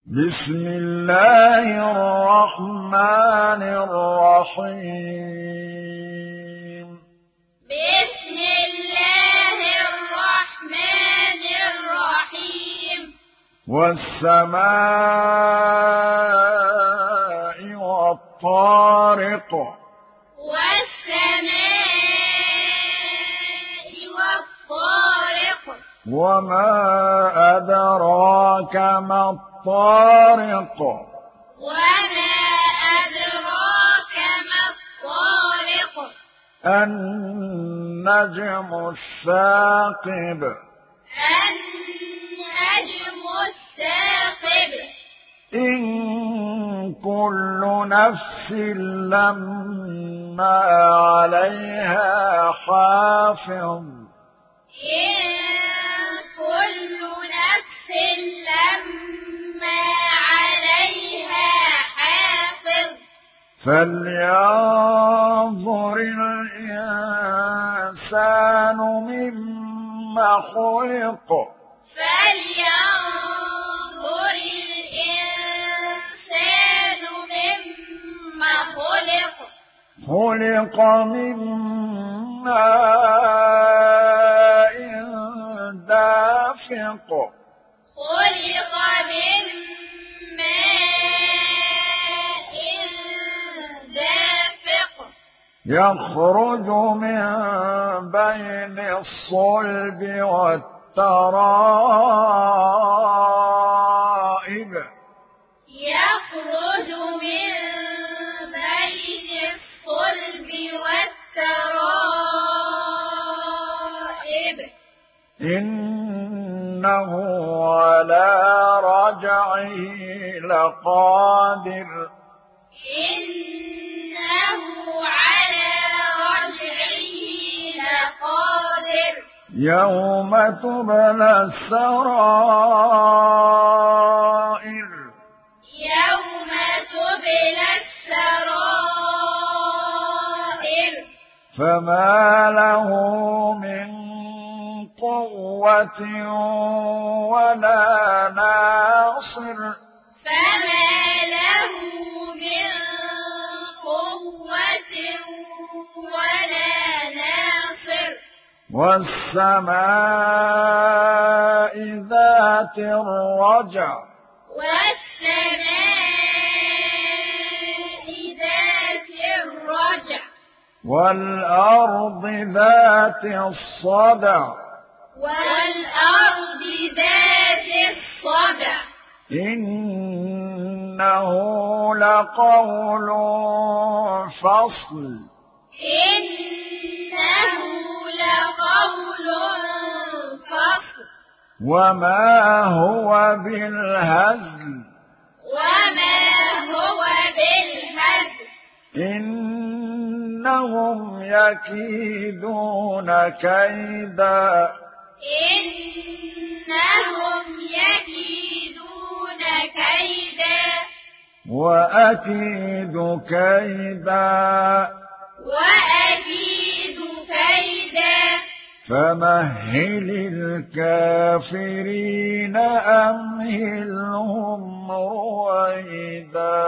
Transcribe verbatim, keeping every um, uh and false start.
بسم الله الرحمن الرحيم بسم الله الرحمن الرحيم والسماء والطارق والسماء والطارق وما أدراك ما الطارق وما أدراك ما الطارق النجم الثاقب النجم الثاقب إن كل نفس لما عليها حافظ إن كل نفس لما عليها حافظ فلينظر الإنسان مما خلق فلينظر الإنسان مما خلق خلق من ماء دافق خلق من ماء دافق يخرج من بين الصلب والترائب يخرج من بين الصلب والترائب إنه على رجعه لقادر إنه على رجعه لقادر يوم تبلى السرائر يوم تبلى السرائر فما له من قوة ولا ناصر فما له من قوة ولا ناصر والسماء ذات الرجع والسماء ذات الرجع والأرض ذات الصدع والأرض ذات الصدع إنه لقول فصل إنه لقول فصل وما هو بالهزل وما هو بالهزل إنهم يكيدون كيدا إنهم يكيدون كيدا وأكيد كيدا وأكيد كيدا فمهل الكافرين أمهلهم رويدا